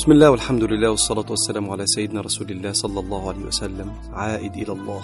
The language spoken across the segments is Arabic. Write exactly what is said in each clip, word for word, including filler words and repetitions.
بسم الله والحمد لله والصلاة والسلام على سيدنا رسول الله صلى الله عليه وسلم. عائد إلى الله.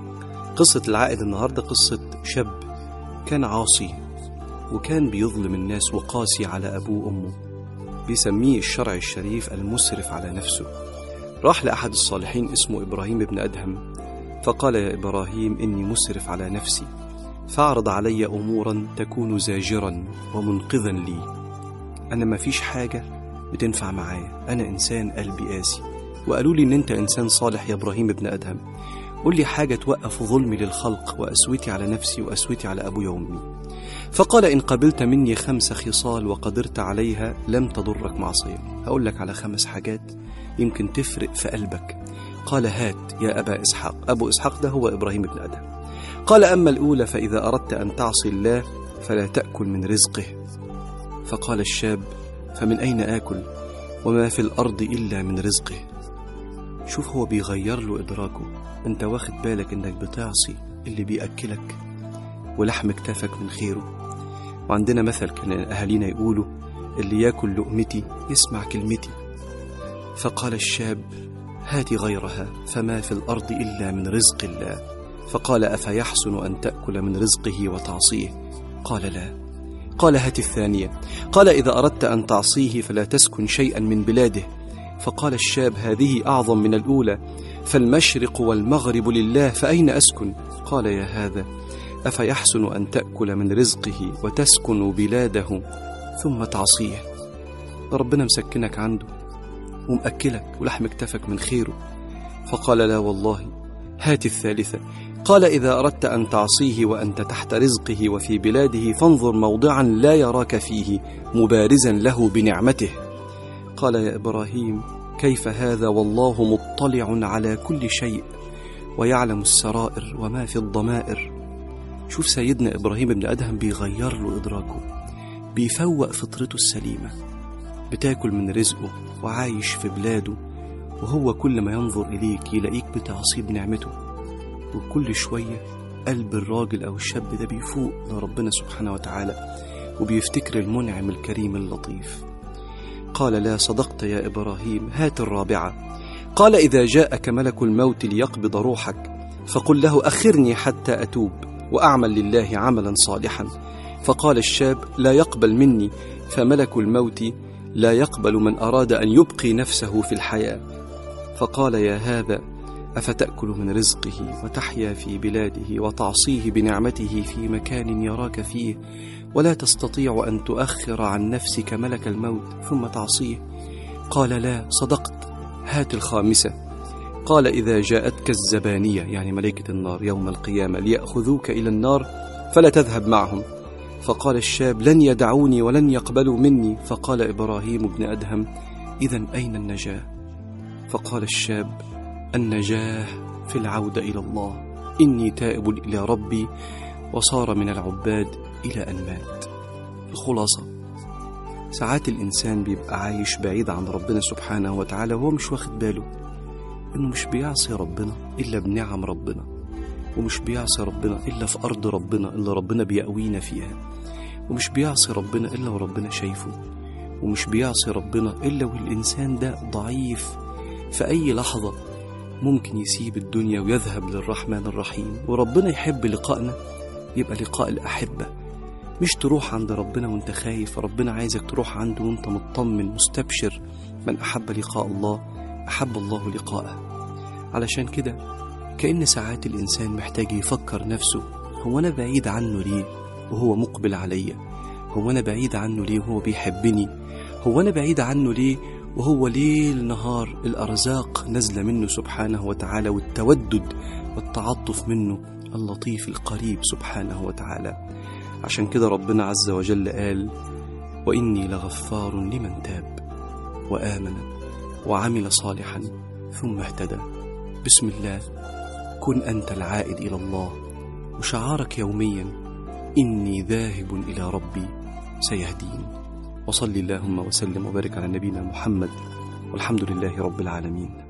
قصة العائد النهاردة قصة شاب كان عاصي وكان بيظلم الناس وقاسي على أبوه وأمه، بيسميه الشرع الشريف المسرف على نفسه. راح لأحد الصالحين اسمه إبراهيم بن أدهم فقال: يا إبراهيم، إني مسرف على نفسي، فاعرض علي أمورا تكون زاجرا ومنقذا لي. أنا ما فيش حاجة بتنفع معايا، أنا إنسان قلبي قاسي، وقالوا لي إن أنت إنسان صالح يا إبراهيم بن أدهم، قل لي حاجة توقف ظلمي للخلق وأسوتي على نفسي وأسوتي على أبوي وأمي. فقال: إن قبلت مني خمس خصال وقدرت عليها لم تضرك معصية. هقول لك على خمس حاجات يمكن تفرق في قلبك. قال: هات يا أبا إسحاق. أبو إسحاق ده هو إبراهيم بن أدهم. قال: أما الأولى، فإذا أردت أن تعصي الله فلا تأكل من رزقه. فقال الشاب: فمن أين آكل وما في الأرض إلا من رزقه. شوف، هو بيغير له إدراكه. أنت واخد بالك أنك بتعصي اللي بيأكلك ولحم كتافك من خيره. وعندنا مثل كان أهالينا يقولوا: اللي يأكل لقمتي يسمع كلمتي. فقال الشاب: هات غيرها، فما في الأرض إلا من رزق الله. فقال: أفيحسن أن تأكل من رزقه وتعصيه؟ قال: لا. قال: هات الثانية. قال: إذا أردت أن تعصيه فلا تسكن شيئا من بلاده. فقال الشاب: هذه أعظم من الأولى، فالمشرق والمغرب لله، فأين أسكن؟ قال: يا هذا، أفيحسن أن تأكل من رزقه وتسكن بلاده ثم تعصيه؟ ربنا مسكنك عنده ومأكلك ولحم كتفك من خيره. فقال: لا والله. هات الثالثة. قال: إذا أردت أن تعصيه وأنت تحت رزقه وفي بلاده فانظر موضعا لا يراك فيه مبارزا له بنعمته. قال: يا إبراهيم، كيف هذا والله مطلع على كل شيء ويعلم السرائر وما في الضمائر. شوف سيدنا إبراهيم بن أدهم بيغير له إدراكه، بيفوق فطرته السليمة. بتاكل من رزقه وعايش في بلاده، وهو كل ما ينظر إليك يلاقيك بتعصي بنعمته. وكل شوية قلب الراجل أو الشاب ده بيفوق لربنا سبحانه وتعالى وبيفتكر المنعم الكريم اللطيف. قال: لا، صدقت يا إبراهيم. هات الرابعة. قال: إذا جاءك ملك الموت ليقبض روحك فقل له: أخرني حتى أتوب وأعمل لله عملا صالحا. فقال الشاب: لا يقبل مني، فملك الموت لا يقبل من أراد أن يبقي نفسه في الحياة. فقال: يا هذا، أفتأكل من رزقه وتحيا في بلاده وتعصيه بنعمته في مكان يراك فيه ولا تستطيع أن تؤخر عن نفسك ملك الموت ثم تعصيه؟ قال: لا، صدقت. هات الخامسة. قال: إذا جاءتك الزبانية، يعني ملائكة النار يوم القيامة، ليأخذوك إلى النار فلا تذهب معهم. فقال الشاب: لن يدعوني ولن يقبلوا مني. فقال إبراهيم بن أدهم: إذن أين النجاة؟ فقال الشاب: النجاة في العودة إلى الله، إني تائب إلى ربي. وصار من العباد إلى أن مات. الخلاصة، ساعات الإنسان بيبقى عايش بعيد عن ربنا سبحانه وتعالى وهو مش واخد باله إنه مش بيعصي ربنا إلا بنعم ربنا، ومش بيعصي ربنا إلا في أرض ربنا اللي ربنا بيقوينا فيها، ومش بيعصي ربنا إلا وربنا شايفه، ومش بيعصي ربنا إلا والإنسان ده ضعيف في أي لحظة ممكن يسيب الدنيا ويذهب للرحمن الرحيم. وربنا يحب لقائنا يبقى لقاء الأحبة، مش تروح عند ربنا وانت خايف. ربنا عايزك تروح عنده وانت مطمن مستبشر. من أحب لقاء الله أحب الله لقاءه. علشان كده كأن ساعات الإنسان محتاج يفكر نفسه: هو أنا بعيد عنه ليه وهو مقبل عليا؟ هو أنا بعيد عنه ليه وهو بيحبني؟ هو أنا بعيد عنه ليه وهو ليل نهار الأرزاق نزل منه سبحانه وتعالى، والتودد والتعاطف منه اللطيف القريب سبحانه وتعالى. عشان كده ربنا عز وجل قال: وإني لغفار لمن تاب وآمن وعمل صالحا ثم اهتدى. بسم الله، كن أنت العائد إلى الله، وشعارك يوميا: إني ذاهب إلى ربي سيهدين. وصل اللهم وسلم وبارك على نبينا محمد، والحمد لله رب العالمين.